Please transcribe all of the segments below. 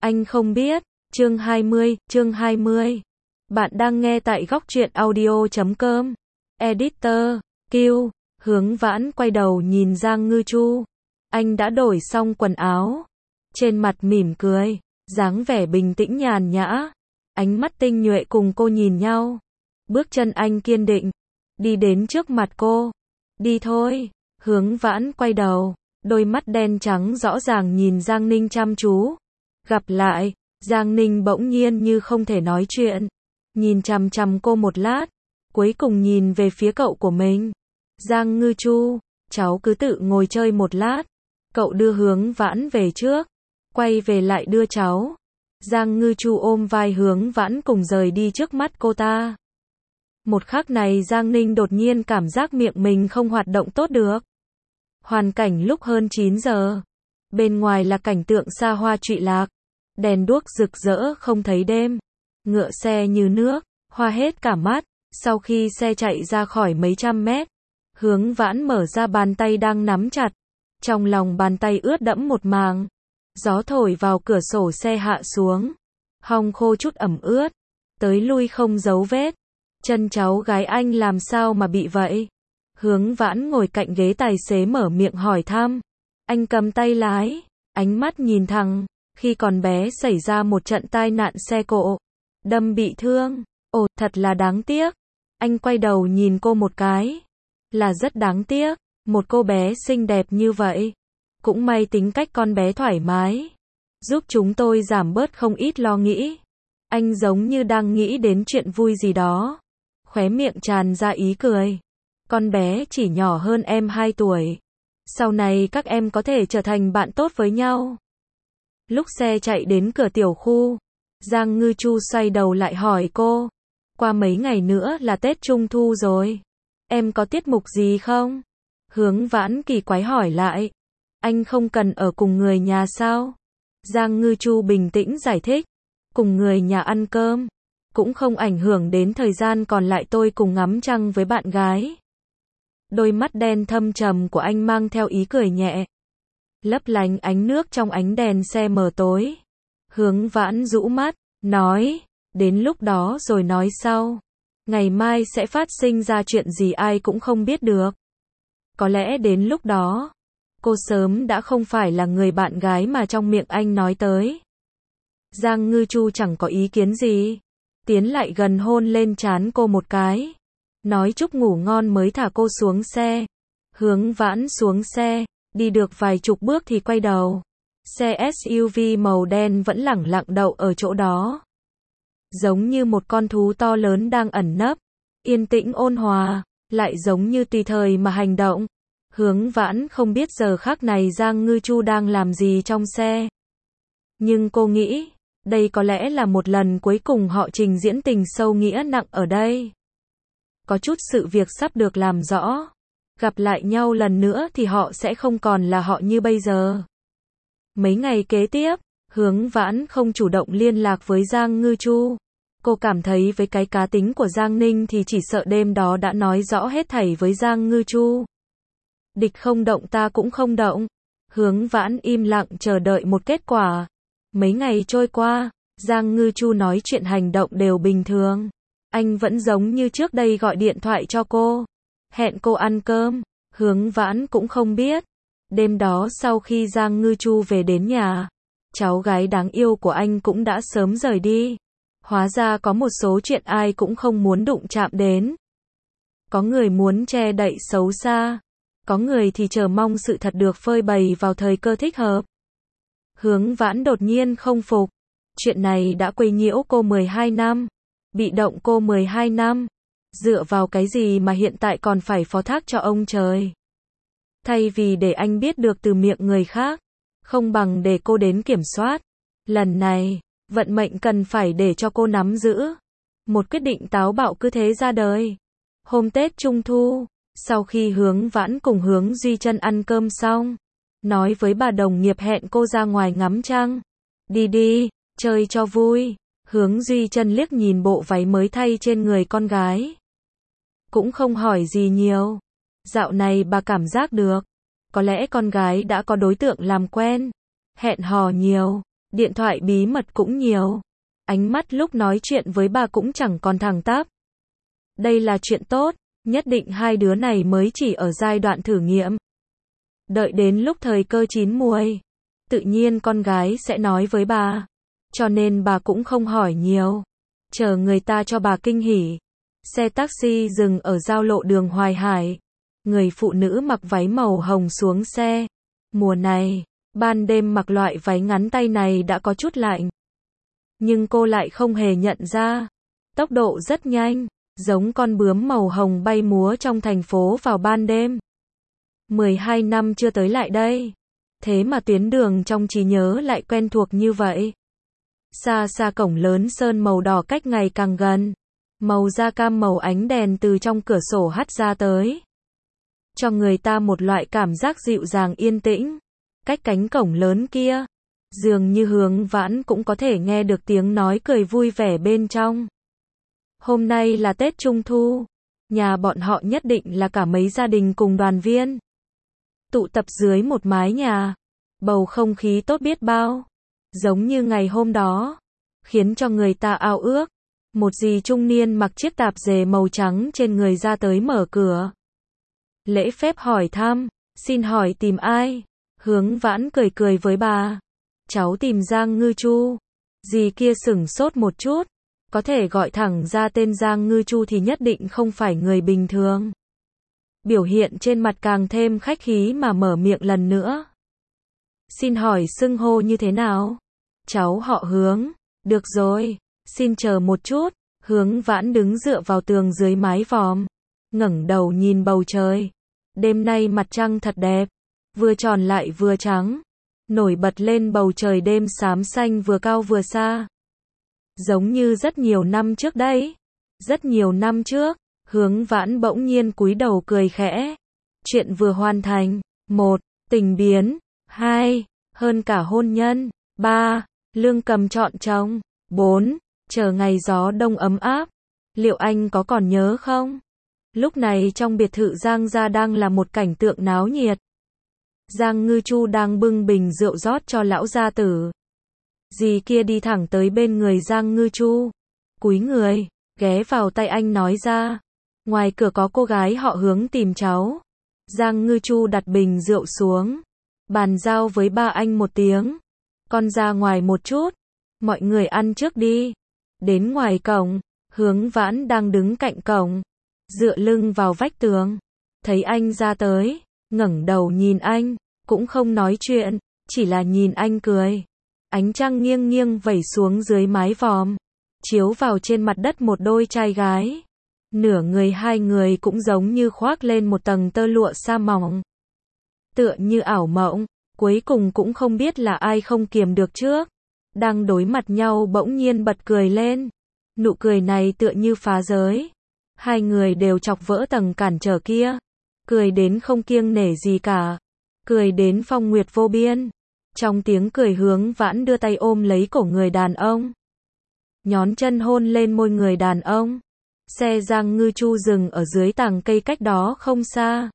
Anh không biết. Chương 20. Bạn đang nghe tại góc truyện audio.com. Editor, Q. Hướng Vãn quay đầu nhìn Giang Ngư Chu. Anh đã đổi xong quần áo. Trên mặt mỉm cười, dáng vẻ bình tĩnh nhàn nhã. Ánh mắt tinh nhuệ cùng cô nhìn nhau. Bước chân anh kiên định. Đi đến trước mặt cô. Đi thôi. Hướng Vãn quay đầu. Đôi mắt đen trắng rõ ràng nhìn Giang Ninh chăm chú. Gặp lại, Giang Ninh bỗng nhiên như không thể nói chuyện. Nhìn chằm chằm cô một lát. Cuối cùng nhìn về phía cậu của mình. Giang Ngư Chu, cháu cứ tự ngồi chơi một lát. Cậu đưa Hướng Vãn về trước. Quay về lại đưa cháu. Giang Ngư Chu ôm vai Hướng Vãn cùng rời đi trước mắt cô ta. Một khắc này Giang Ninh đột nhiên cảm giác miệng mình không hoạt động tốt được. Hoàn cảnh lúc hơn 9 giờ. Bên ngoài là cảnh tượng xa hoa trụy lạc. Đèn đuốc rực rỡ không thấy đêm. Ngựa xe như nước, hoa hết cả mắt. Sau khi xe chạy ra khỏi mấy trăm mét, Hướng Vãn mở ra bàn tay đang nắm chặt. Trong lòng bàn tay ướt đẫm một màng. Gió thổi vào cửa sổ xe hạ xuống. Hong khô chút ẩm ướt. Tới lui không dấu vết. Chân cháu gái anh làm sao mà bị vậy? Hướng Vãn ngồi cạnh ghế tài xế mở miệng hỏi thăm. Anh cầm tay lái, ánh mắt nhìn thẳng. Khi còn bé xảy ra một trận tai nạn xe cộ. Đâm bị thương. Ồ, thật là đáng tiếc. Anh quay đầu nhìn cô một cái. Là rất đáng tiếc. Một cô bé xinh đẹp như vậy. Cũng may tính cách con bé thoải mái. Giúp chúng tôi giảm bớt không ít lo nghĩ. Anh giống như đang nghĩ đến chuyện vui gì đó. Khóe miệng tràn ra ý cười. Con bé chỉ nhỏ hơn em 2 tuổi. Sau này các em có thể trở thành bạn tốt với nhau. Lúc xe chạy đến cửa tiểu khu, Giang Ngư Chu xoay đầu lại hỏi cô. Qua mấy ngày nữa là Tết Trung Thu rồi. Em có tiết mục gì không? Hướng Vãn kỳ quái hỏi lại. Anh không cần ở cùng người nhà sao? Giang Ngư Chu bình tĩnh giải thích. Cùng người nhà ăn cơm. Cũng không ảnh hưởng đến thời gian còn lại tôi cùng ngắm trăng với bạn gái. Đôi mắt đen thâm trầm của anh mang theo ý cười nhẹ. Lấp lánh ánh nước trong ánh đèn xe mờ tối. Hướng Vãn rũ mắt, nói. Đến lúc đó rồi nói sau. Ngày mai sẽ phát sinh ra chuyện gì ai cũng không biết được. Có lẽ đến lúc đó, cô sớm đã không phải là người bạn gái mà trong miệng anh nói tới. Giang Ngư Chu chẳng có ý kiến gì. Tiến lại gần hôn lên trán cô một cái. Nói chúc ngủ ngon mới thả cô xuống xe. Hướng Vãn xuống xe. Đi được vài chục bước thì quay đầu. Xe SUV màu đen vẫn lẳng lặng đậu ở chỗ đó. Giống như một con thú to lớn đang ẩn nấp. Yên tĩnh ôn hòa. Lại giống như tùy thời mà hành động. Hướng Vãn không biết giờ khắc này Giang Ngư Chu đang làm gì trong xe. Nhưng cô nghĩ, đây có lẽ là một lần cuối cùng họ trình diễn tình sâu nghĩa nặng ở đây. Có chút sự việc sắp được làm rõ. Gặp lại nhau lần nữa thì họ sẽ không còn là họ như bây giờ. Mấy ngày kế tiếp, Hướng Vãn không chủ động liên lạc với Giang Ngư Chu. Cô cảm thấy với cái cá tính của Giang Ninh thì chỉ sợ đêm đó đã nói rõ hết thảy với Giang Ngư Chu. Địch không động ta cũng không động. Hướng Vãn im lặng chờ đợi một kết quả. Mấy ngày trôi qua, Giang Ngư Chu nói chuyện hành động đều bình thường. Anh vẫn giống như trước đây gọi điện thoại cho cô. Hẹn cô ăn cơm. Hướng Vãn cũng không biết. Đêm đó sau khi Giang Ngư Chu về đến nhà, cháu gái đáng yêu của anh cũng đã sớm rời đi. Hóa ra có một số chuyện ai cũng không muốn đụng chạm đến. Có người muốn che đậy xấu xa. Có người thì chờ mong sự thật được phơi bày vào thời cơ thích hợp. Hướng Vãn đột nhiên không phục. Chuyện này đã quấy nhiễu cô 12 năm. Bị động cô 12 năm. Dựa vào cái gì mà hiện tại còn phải phó thác cho ông trời? Thay vì để anh biết được từ miệng người khác, không bằng để cô đến kiểm soát. Lần này, vận mệnh cần phải để cho cô nắm giữ. Một quyết định táo bạo cứ thế ra đời. Hôm Tết Trung Thu, sau khi Hướng Vãn cùng Hướng Duy Chân ăn cơm xong, nói với bà đồng nghiệp hẹn cô ra ngoài ngắm trăng. Đi đi, chơi cho vui. Hướng Duy Chân liếc nhìn bộ váy mới thay trên người con gái. Cũng không hỏi gì nhiều. Dạo này bà cảm giác được. Có lẽ con gái đã có đối tượng làm quen. Hẹn hò nhiều. Điện thoại bí mật cũng nhiều. Ánh mắt lúc nói chuyện với bà cũng chẳng còn thẳng tắp. Đây là chuyện tốt, nhất định hai đứa này mới chỉ ở giai đoạn thử nghiệm. Đợi đến lúc thời cơ chín muồi, tự nhiên con gái sẽ nói với bà. Cho nên bà cũng không hỏi nhiều. Chờ người ta cho bà kinh hỉ. Xe taxi dừng ở giao lộ đường Hoài Hải. Người phụ nữ mặc váy màu hồng xuống xe. Mùa này, ban đêm mặc loại váy ngắn tay này đã có chút lạnh. Nhưng cô lại không hề nhận ra. Tốc độ rất nhanh, giống con bướm màu hồng bay múa trong thành phố vào ban đêm. 12 năm chưa tới lại đây. Thế mà tuyến đường trong trí nhớ lại quen thuộc như vậy. Xa xa cổng lớn sơn màu đỏ cách ngày càng gần. Màu da cam màu ánh đèn từ trong cửa sổ hắt ra tới. Cho người ta một loại cảm giác dịu dàng yên tĩnh. Cách cánh cổng lớn kia, dường như Hướng Vãn cũng có thể nghe được tiếng nói cười vui vẻ bên trong. Hôm nay là Tết Trung Thu. Nhà bọn họ nhất định là cả mấy gia đình cùng đoàn viên. Tụ tập dưới một mái nhà. Bầu không khí tốt biết bao. Giống như ngày hôm đó. Khiến cho người ta ao ước. Một dì trung niên mặc chiếc tạp dề màu trắng trên người ra tới mở cửa. Lễ phép hỏi thăm. Xin hỏi tìm ai? Hướng Vãn cười cười với bà. Cháu tìm Giang Ngư Chu. Dì kia sửng sốt một chút. Có thể gọi thẳng ra tên Giang Ngư Chu thì nhất định không phải người bình thường. Biểu hiện trên mặt càng thêm khách khí mà mở miệng lần nữa. Xin hỏi xưng hô như thế nào? Cháu họ Hướng. Được rồi, xin chờ một chút. Hướng Vãn đứng dựa vào tường dưới mái vòm. Ngẩng đầu nhìn bầu trời. Đêm nay mặt trăng thật đẹp. Vừa tròn lại vừa trắng. Nổi bật lên bầu trời đêm xám xanh vừa cao vừa xa. Giống như rất nhiều năm trước đấy. Rất nhiều năm trước, Hướng Vãn bỗng nhiên cúi đầu cười khẽ. Chuyện vừa hoàn thành. 1. Tình biến. 2. Hơn cả hôn nhân. 3. Lương cầm chọn chồng. 4. Chờ ngày gió đông ấm áp. Liệu anh có còn nhớ không? Lúc này trong biệt thự Giang gia đang là một cảnh tượng náo nhiệt. Giang Ngư Chu đang bưng bình rượu rót cho lão gia tử. Dì kia đi thẳng tới bên người Giang Ngư Chu. Cúi người, ghé vào tay anh nói ra. Ngoài cửa có cô gái họ Hướng tìm cháu. Giang Ngư Chu đặt bình rượu xuống. Bàn giao với ba anh một tiếng. Con ra ngoài một chút. Mọi người ăn trước đi. Đến ngoài cổng, Hướng Vãn đang đứng cạnh cổng. Dựa lưng vào vách tường. Thấy anh ra tới, ngẩng đầu nhìn anh, cũng không nói chuyện, chỉ là nhìn anh cười. Ánh trăng nghiêng nghiêng vẩy xuống dưới mái vòm, chiếu vào trên mặt đất một đôi trai gái. Nửa người hai người cũng giống như khoác lên một tầng tơ lụa sa mỏng. Tựa như ảo mộng, cuối cùng cũng không biết là ai không kiềm được trước. Đang đối mặt nhau bỗng nhiên bật cười lên. Nụ cười này tựa như phá giới. Hai người đều chọc vỡ tầng cản trở kia. Cười đến không kiêng nể gì cả. Cười đến phong nguyệt vô biên. Trong tiếng cười Hướng Vãn đưa tay ôm lấy cổ người đàn ông. Nhón chân hôn lên môi người đàn ông. Xe Giang Ngư Chu dừng ở dưới tàng cây cách đó không xa.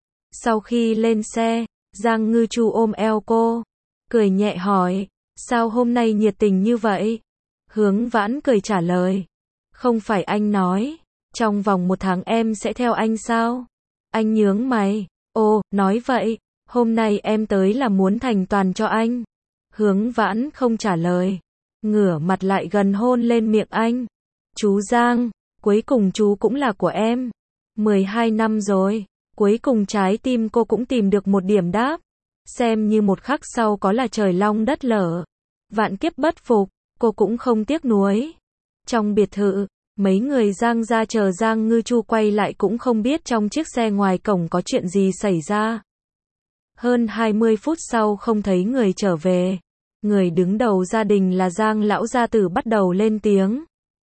Sau khi lên xe, Giang Ngư Chu ôm eo cô. Cười nhẹ hỏi, sao hôm nay nhiệt tình như vậy? Hướng Vãn cười trả lời. Không phải anh nói, trong vòng 1 tháng em sẽ theo anh sao? Anh nhướng mày. Ồ, nói vậy, hôm nay em tới là muốn thành toàn cho anh. Hướng Vãn không trả lời. Ngửa mặt lại gần hôn lên miệng anh. Chú Giang, cuối cùng chú cũng là của em. 12 năm rồi, cuối cùng trái tim cô cũng tìm được một điểm đáp. Xem như một khắc sau có là trời long đất lở. Vạn kiếp bất phục, cô cũng không tiếc nuối. Trong biệt thự, mấy người Giang gia chờ Giang Ngư Chu quay lại cũng không biết trong chiếc xe ngoài cổng có chuyện gì xảy ra. Hơn 20 phút sau không thấy người trở về. Người đứng đầu gia đình là Giang lão gia tử bắt đầu lên tiếng.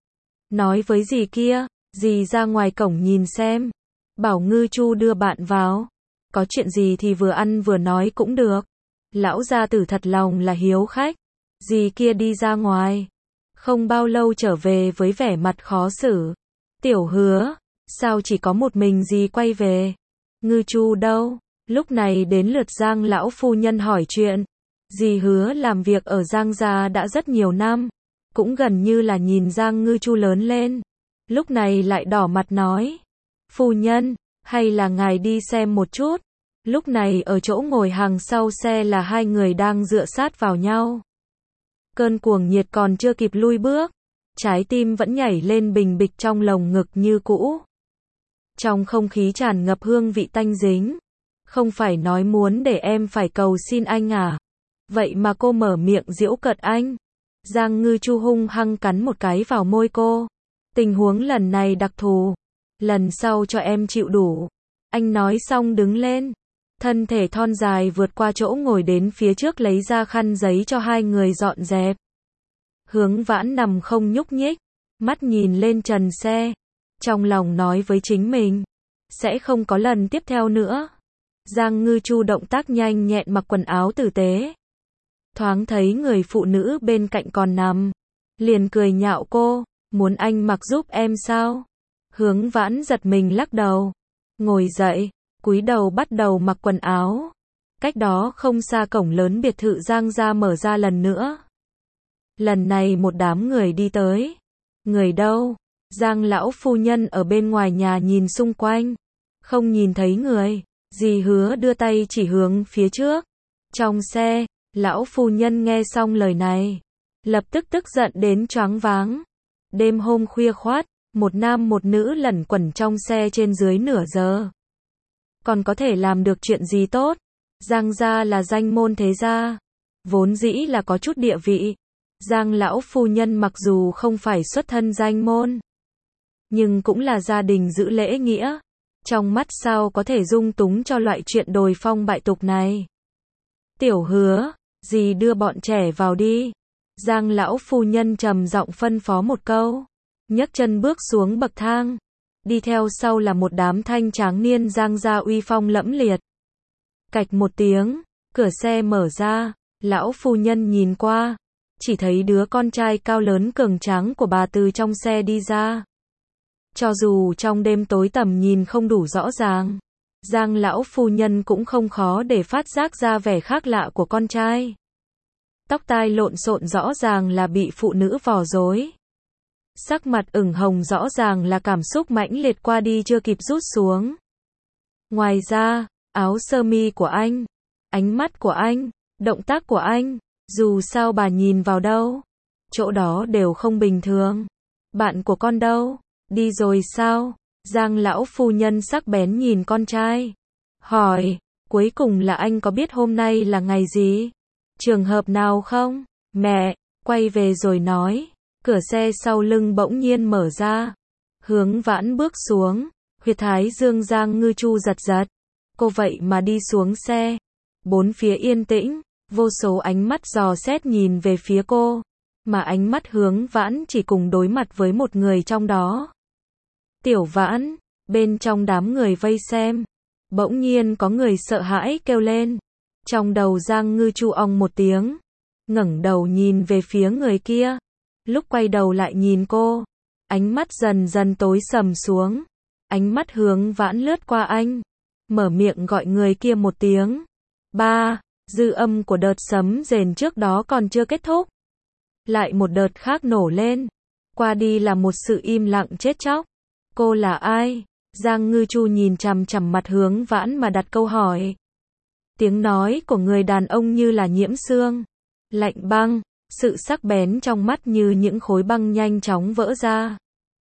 Nói với dì kia, dì ra ngoài cổng nhìn xem. Bảo Ngư Chu đưa bạn vào. Có chuyện gì thì vừa ăn vừa nói cũng được. Lão gia tử thật lòng là hiếu khách. Dì kia đi ra ngoài. Không bao lâu trở về với vẻ mặt khó xử. Tiểu Hứa, sao chỉ có một mình dì quay về? Ngư Chu đâu? Lúc này đến lượt Giang lão phu nhân hỏi chuyện. Dì Hứa làm việc ở Giang gia đã rất nhiều năm, cũng gần như là nhìn Giang Ngư Chu lớn lên. Lúc này lại đỏ mặt nói, phu nhân, hay là ngài đi xem một chút. Lúc này ở chỗ ngồi hàng sau xe là hai người đang dựa sát vào nhau. Cơn cuồng nhiệt còn chưa kịp lui bước, trái tim vẫn nhảy lên bình bịch trong lồng ngực như cũ. Trong không khí tràn ngập hương vị tanh dính. Không phải nói muốn để em phải cầu xin anh à? Vậy mà cô mở miệng giễu cợt anh. Giang Ngư Chu hung hăng cắn một cái vào môi cô. Tình huống lần này đặc thù. Lần sau cho em chịu đủ. Anh nói xong đứng lên. Thân thể thon dài vượt qua chỗ ngồi đến phía trước lấy ra khăn giấy cho hai người dọn dẹp. Hướng Vãn nằm không nhúc nhích. Mắt nhìn lên trần xe. Trong lòng nói với chính mình. Sẽ không có lần tiếp theo nữa. Giang Ngư Chu động tác nhanh nhẹn mặc quần áo tử tế. Thoáng thấy người phụ nữ bên cạnh còn nằm. Liền cười nhạo cô. Muốn anh mặc giúp em sao? Hướng Vãn giật mình lắc đầu. Ngồi dậy, cúi đầu bắt đầu mặc quần áo. Cách đó không xa cổng lớn biệt thự Giang gia mở ra lần nữa. Lần này một đám người đi tới. Người đâu? Giang lão phu nhân ở bên ngoài nhà nhìn xung quanh. Không nhìn thấy người. Dì Hứa đưa tay chỉ hướng phía trước. Trong xe, lão phu nhân nghe xong lời này. Lập tức tức giận đến choáng váng. Đêm hôm khuya khoát, một nam một nữ lẩn quẩn trong xe trên dưới nửa giờ. Còn có thể làm được chuyện gì tốt? Giang gia là danh môn thế gia. Vốn dĩ là có chút địa vị. Giang lão phu nhân mặc dù không phải xuất thân danh môn. Nhưng cũng là gia đình giữ lễ nghĩa. Trong mắt sao có thể dung túng cho loại chuyện đồi phong bại tục này. Tiểu Hứa, dì đưa bọn trẻ vào đi. Giang lão phu nhân trầm giọng phân phó một câu. Nhấc chân bước xuống bậc thang. Đi theo sau là một đám thanh tráng niên Giang gia uy phong lẫm liệt. Cạch một tiếng, cửa xe mở ra. Lão phu nhân nhìn qua. Chỉ thấy đứa con trai cao lớn cường tráng của bà từ trong xe đi ra. Cho dù trong đêm tối tầm nhìn không đủ rõ ràng, Giang lão phu nhân cũng không khó để phát giác ra vẻ khác lạ của con trai. Tóc tai lộn xộn rõ ràng là bị phụ nữ vò rối. Sắc mặt ửng hồng rõ ràng là cảm xúc mãnh liệt qua đi chưa kịp rút xuống. Ngoài ra, áo sơ mi của anh, ánh mắt của anh, động tác của anh, dù sao bà nhìn vào đâu, chỗ đó đều không bình thường. Bạn của con đâu? Đi rồi sao? Giang lão phu nhân sắc bén nhìn con trai. Hỏi, cuối cùng là anh có biết hôm nay là ngày gì? Trường hợp nào không? Mẹ, quay về rồi nói. Cửa xe sau lưng bỗng nhiên mở ra. Hướng Vãn bước xuống. Huyệt thái dương Giang Ngư Chu giật giật. Cô vậy mà đi xuống xe. Bốn phía yên tĩnh. Vô số ánh mắt dò xét nhìn về phía cô. Mà ánh mắt Hướng Vãn chỉ cùng đối mặt với một người trong đó. Tiểu Vãn, bên trong đám người vây xem. Bỗng nhiên có người sợ hãi kêu lên. Trong đầu Giang Ngư Chu ong một tiếng. Ngẩng đầu nhìn về phía người kia. Lúc quay đầu lại nhìn cô. Ánh mắt dần dần tối sầm xuống. Ánh mắt Hướng Vãn lướt qua anh. Mở miệng gọi người kia một tiếng. Ba, dư âm của đợt sấm rền trước đó còn chưa kết thúc. Lại một đợt khác nổ lên. Qua đi là một sự im lặng chết chóc. Cô là ai? Giang Ngư Chu nhìn chằm chằm mặt Hướng Vãn mà đặt câu hỏi. Tiếng nói của người đàn ông như là nhiễm xương. Lạnh băng, sự sắc bén trong mắt như những khối băng nhanh chóng vỡ ra.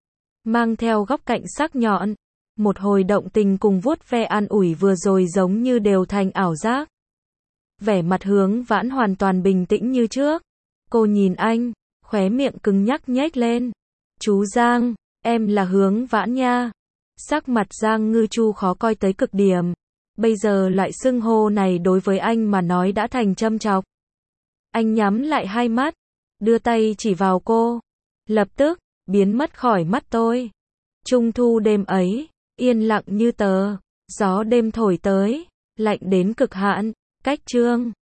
Mang theo góc cạnh sắc nhọn. Một hồi động tình cùng vuốt ve an ủi vừa rồi giống như đều thành ảo giác. Vẻ mặt Hướng Vãn hoàn toàn bình tĩnh như trước. Cô nhìn anh, khóe miệng cứng nhắc nhếch lên. Chú Giang, em là Hướng Vãn nha. Sắc mặt Giang Ngư Chu khó coi tới cực điểm. Bây giờ loại xưng hô này đối với anh mà nói đã thành châm chọc. Anh nhắm lại hai mắt, đưa tay chỉ vào cô. Lập tức, biến mất khỏi mắt tôi. Trung thu đêm ấy, yên lặng như tờ. Gió đêm thổi tới, lạnh đến cực hạn. Cách chương